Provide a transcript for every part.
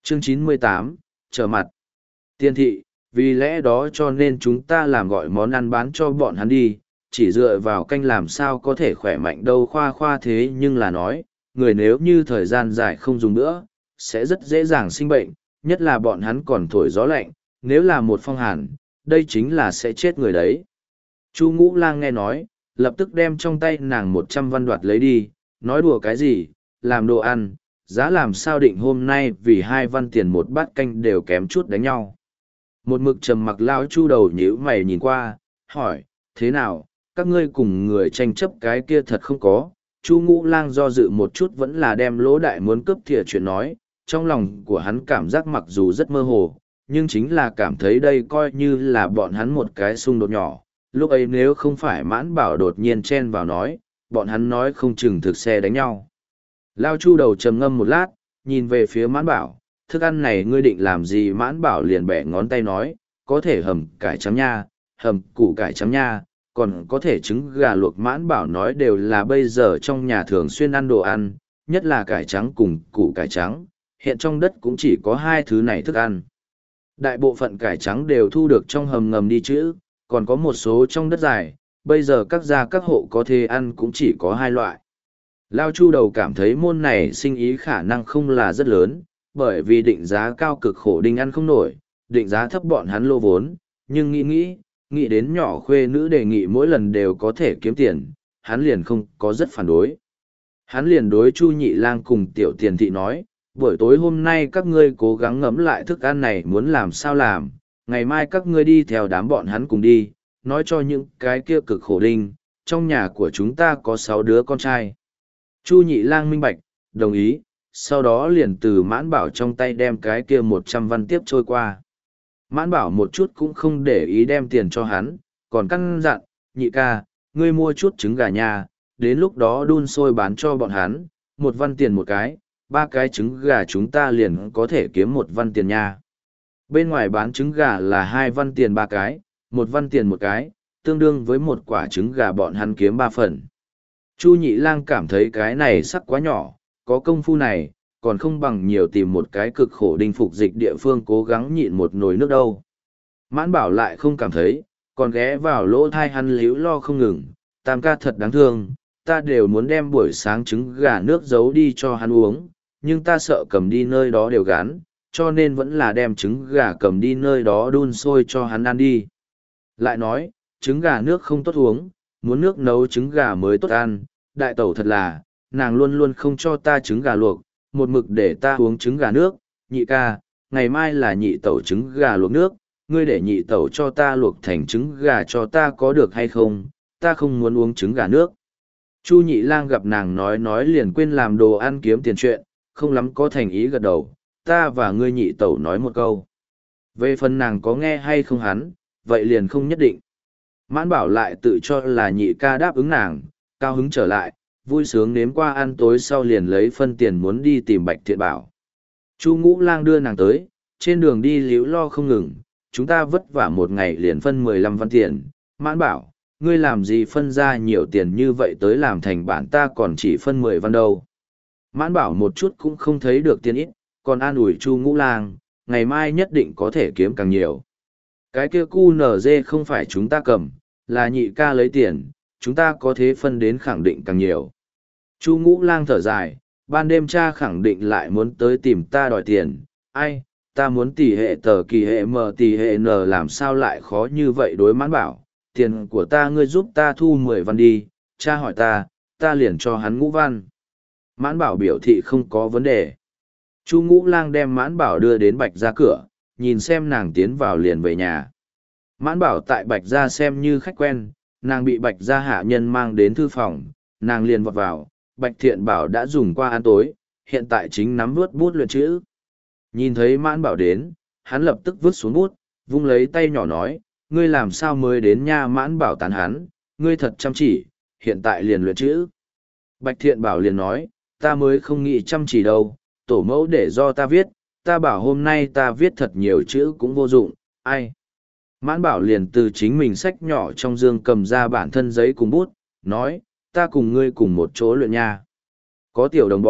Chương 98, trở mặt. Tiên thị, vì lẽ đó cho nên chúng ta làm gọi món ăn bán cho bọn hắn đi, chỉ dựa vào canh làm sao có thể khỏe mạnh đâu khoa khoa thế nhưng là nói, người nếu như thời gian dài không dùng nữa, sẽ rất dễ dàng sinh bệnh, nhất là bọn hắn còn thổi gió lạnh, nếu là một phong hàn, đây chính là sẽ chết người đấy. Chu Ngũ Lang nghe nói, lập tức đem trong tay nàng 100 văn đoạt lấy đi, nói đùa cái gì, làm đồ ăn, giá làm sao định hôm nay vì 2 văn tiền một bát canh đều kém chút đánh nhau. Một mực trầm mặc lão Chu đầu nhíu mày nhìn qua, hỏi, thế nào, các ngươi cùng người tranh chấp cái kia thật không có. Chu Ngũ Lang do dự một chút vẫn là đem Lỗ Đại muốn cướp thìa chuyện nói, trong lòng của hắn cảm giác mặc dù rất mơ hồ, nhưng chính là cảm thấy đây coi như là bọn hắn một cái xung đột nhỏ. Lúc ấy nếu không phải Mãn Bảo đột nhiên chen vào nói, bọn hắn nói không chừng thực xe đánh nhau. Lao Chu đầu trầm ngâm một lát, nhìn về phía Mãn Bảo, thức ăn này ngươi định làm gì? Mãn Bảo liền bẻ ngón tay nói, có thể hầm cải trắng nha, hầm củ cải trắng nha, còn có thể trứng gà luộc. Mãn Bảo nói đều là bây giờ trong nhà thường xuyên ăn đồ ăn, nhất là cải trắng cùng củ cải trắng, hiện trong đất cũng chỉ có 2 thứ này thức ăn. Đại bộ phận cải trắng đều thu được trong hầm ngầm đi chữ, còn có một số trong đất dài, bây giờ các gia các hộ có thể ăn cũng chỉ có 2 loại. Lao Chu đầu cảm thấy môn này sinh ý khả năng không là rất lớn, bởi vì định giá cao cực khổ đinh ăn không nổi, định giá thấp bọn hắn lô vốn, nhưng nghĩ đến nhỏ khuê nữ đề nghị mỗi lần đều có thể kiếm tiền, hắn liền không có rất phản đối. Hắn liền đối Chu Nhị Lang cùng Tiểu Tiền Thị nói, buổi tối hôm nay các ngươi cố gắng ngẫm lại thức ăn này muốn làm sao làm, ngày mai các ngươi đi theo đám bọn hắn cùng đi, nói cho những cái kia cực khổ đinh, trong nhà của chúng ta có 6 đứa con trai. Chu Nhị Lang minh bạch, đồng ý, sau đó liền từ Mãn Bảo trong tay đem cái kia 100 văn tiếp trôi qua. Mãn Bảo một chút cũng không để ý đem tiền cho hắn, còn căn dặn, Nhị ca, ngươi mua chút trứng gà nha, đến lúc đó đun sôi bán cho bọn hắn, 1 văn tiền một cái, 3 cái trứng gà chúng ta liền có thể kiếm 1 văn tiền nha. Bên ngoài bán trứng gà là 2 văn tiền 3 cái, 1 văn tiền một cái, tương đương với một quả trứng gà bọn hắn kiếm 3 phần. Chu Nhị Lang cảm thấy cái này sắc quá nhỏ, có công phu này, còn không bằng nhiều tìm một cái cực khổ đinh phục dịch địa phương cố gắng nhịn một nồi nước đâu. Mãn Bảo lại không cảm thấy, còn ghé vào lỗ thai hắn líu lo không ngừng, Tam ca thật đáng thương, ta đều muốn đem buổi sáng trứng gà nước giấu đi cho hắn uống, nhưng ta sợ cầm đi nơi đó đều gán, cho nên vẫn là đem trứng gà cầm đi nơi đó đun sôi cho hắn ăn đi. Lại nói, trứng gà nước không tốt uống, muốn nước nấu trứng gà mới tốt ăn, đại tẩu thật là, nàng luôn luôn không cho ta trứng gà luộc, một mực để ta uống trứng gà nước. Nhị ca, ngày mai là nhị tẩu trứng gà luộc nước, ngươi để nhị tẩu cho ta luộc thành trứng gà cho ta có được hay không, ta không muốn uống trứng gà nước. Chu Nhị Lang gặp nàng nói liền quên làm đồ ăn kiếm tiền chuyện, không lắm có thành ý gật đầu, ta và ngươi nhị tẩu nói một câu. Về phần nàng có nghe hay không hắn, vậy liền không nhất định. Mãn Bảo lại tự cho là nhị ca đáp ứng nàng, cao hứng trở lại, vui sướng nếm qua ăn tối sau liền lấy phân tiền muốn đi tìm Bạch Thiện Bảo. Chu Ngũ Lang đưa nàng tới, trên đường đi líu lo không ngừng, chúng ta vất vả một ngày liền phân 15 văn tiền. Mãn Bảo, ngươi làm gì phân ra nhiều tiền như vậy tới làm thành bản ta còn chỉ phân 10 văn đâu. Mãn Bảo một chút cũng không thấy được tiền ít, còn an ủi Chu Ngũ Lang, ngày mai nhất định có thể kiếm càng nhiều. Cái kia cu nở dê không phải chúng ta cầm, là nhị ca lấy tiền, chúng ta có thế phân đến khẳng định càng nhiều. Chu Ngũ Lang thở dài, ban đêm cha khẳng định lại muốn tới tìm ta đòi tiền, ai, ta muốn tỷ hệ tờ kỳ hệ m tỷ hệ n làm sao lại khó như vậy. Đối Mãn Bảo, tiền của ta ngươi giúp ta thu 10 văn đi, cha hỏi ta liền cho hắn ngũ văn. Mãn Bảo biểu thị không có vấn đề. Chu Ngũ Lang đem Mãn Bảo đưa đến Bạch Gia cửa, nhìn xem nàng tiến vào liền về nhà. Mãn Bảo tại Bạch Gia xem như khách quen, nàng bị Bạch Gia hạ nhân mang đến thư phòng, nàng liền vọt vào, Bạch Thiện Bảo đã dùng qua ăn tối, hiện tại chính nắm vớt bút luyện chữ. Nhìn thấy Mãn Bảo đến, hắn lập tức vứt xuống bút, vung lấy tay nhỏ nói, ngươi làm sao mới đến nha? Mãn Bảo tán hắn, ngươi thật chăm chỉ, hiện tại liền luyện chữ. Bạch Thiện Bảo liền nói, ta mới không nghĩ chăm chỉ đâu, tổ mẫu để do ta viết, ta bảo hôm nay ta viết thật nhiều chữ cũng vô dụng, ai. Mãn Bảo liền từ chính mình sách nhỏ trong dương cầm ra bản thân giấy cùng bút, nói, ta cùng ngươi cùng một chỗ luyện nha. Có tiểu đồng bọn,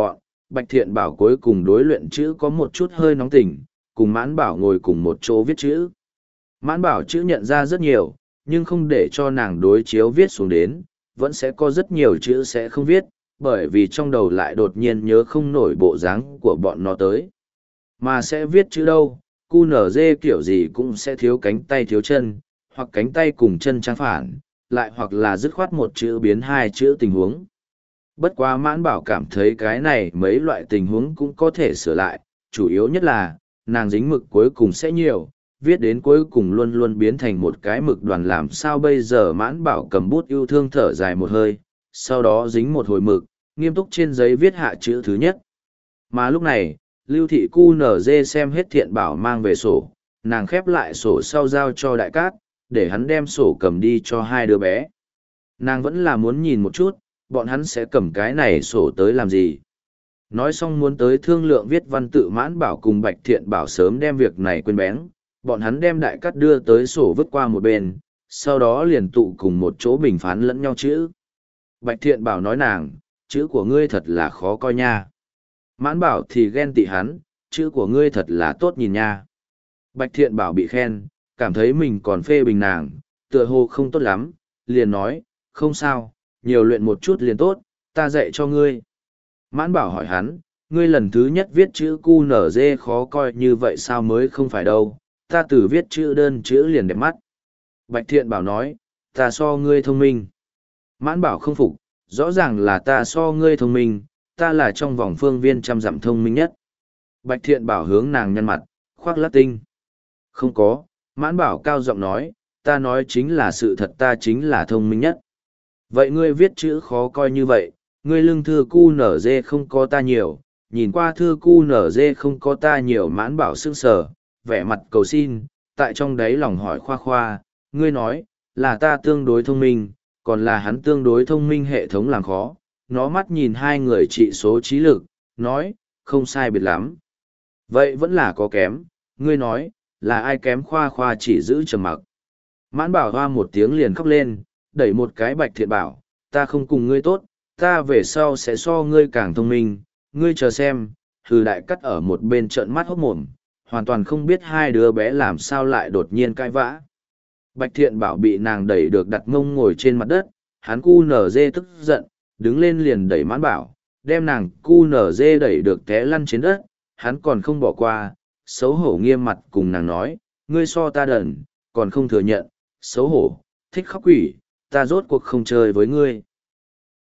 Bạch Thiện Bảo cuối cùng đối luyện chữ có một chút hơi nóng tình, cùng Mãn Bảo ngồi cùng một chỗ viết chữ. Mãn Bảo chữ nhận ra rất nhiều, nhưng không để cho nàng đối chiếu viết xuống đến, vẫn sẽ có rất nhiều chữ sẽ không viết, bởi vì trong đầu lại đột nhiên nhớ không nổi bộ dáng của bọn nó tới. Mà sẽ viết chữ đâu, QNZ kiểu gì cũng sẽ thiếu cánh tay thiếu chân, hoặc cánh tay cùng chân trang phản, lại hoặc là dứt khoát một chữ biến hai chữ tình huống. Bất quá Mãn Bảo cảm thấy cái này mấy loại tình huống cũng có thể sửa lại, chủ yếu nhất là, nàng dính mực cuối cùng sẽ nhiều, viết đến cuối cùng luôn luôn biến thành một cái mực đoàn làm sao bây giờ. Mãn Bảo cầm bút yêu thương thở dài một hơi, sau đó dính một hồi mực, nghiêm túc trên giấy viết hạ chữ thứ nhất. Mà lúc này, Lưu Thị QNZ xem hết Thiện Bảo mang về sổ, nàng khép lại sổ sau giao cho Đại Cát, để hắn đem sổ cầm đi cho hai đứa bé. Nàng vẫn là muốn nhìn một chút, bọn hắn sẽ cầm cái này sổ tới làm gì. Nói xong muốn tới thương lượng viết văn tự. Mãn Bảo cùng Bạch Thiện Bảo sớm đem việc này quên bén, bọn hắn đem Đại Cát đưa tới sổ vứt qua một bên, sau đó liền tụ cùng một chỗ bình phán lẫn nhau chữ. Bạch Thiện Bảo nói nàng, chữ của ngươi thật là khó coi nha. Mãn Bảo thì ghen tị hắn, chữ của ngươi thật là tốt nhìn nha. Bạch Thiện Bảo bị khen, cảm thấy mình còn phê bình nàng, tựa hồ không tốt lắm, liền nói, không sao, nhiều luyện một chút liền tốt, ta dạy cho ngươi. Mãn Bảo hỏi hắn, ngươi lần thứ nhất viết chữ QNZ khó coi như vậy sao? Mới không phải đâu, ta từ viết chữ đơn chữ liền đẹp mắt. Bạch Thiện Bảo nói, ta so ngươi thông minh. Mãn Bảo không phục, rõ ràng là ta so ngươi thông minh, ta là trong vòng phương viên 100 dặm thông minh nhất. Bạch Thiện Bảo hướng nàng nhăn mặt, khoác lác tinh. Không có, Mãn Bảo cao giọng nói, ta nói chính là sự thật, ta chính là thông minh nhất. Vậy ngươi viết chữ khó coi như vậy, ngươi lưng thư QNZ không có ta nhiều, nhìn qua thư QNZ không có ta nhiều. Mãn Bảo sững sờ, vẻ mặt cầu xin, tại trong đáy lòng hỏi khoa khoa, ngươi nói, là ta tương đối thông minh, còn là hắn tương đối thông minh, hệ thống làm khó. Nó mắt nhìn hai người trị số trí lực, nói, không sai biệt lắm. Vậy vẫn là có kém, ngươi nói, là ai kém? Khoa khoa chỉ giữ trầm mặc. Mãn Bảo hoa một tiếng liền khóc lên, đẩy một cái Bạch Thiện Bảo, ta không cùng ngươi tốt, ta về sau sẽ so ngươi càng thông minh, ngươi chờ xem. Hừ. Đại Cát ở một bên trợn mắt hốt mồm, hoàn toàn không biết hai đứa bé làm sao lại đột nhiên cãi vã. Bạch Thiện Bảo bị nàng đẩy được đặt mông ngồi trên mặt đất, hắn QNZ tức giận, đứng lên liền đẩy Mãn Bảo, đem nàng QNZ đẩy được té lăn trên đất, hắn còn không bỏ qua, xấu hổ nghiêm mặt cùng nàng nói, ngươi so ta đần, còn không thừa nhận, xấu hổ, thích khóc quỷ, ta rốt cuộc không chơi với ngươi.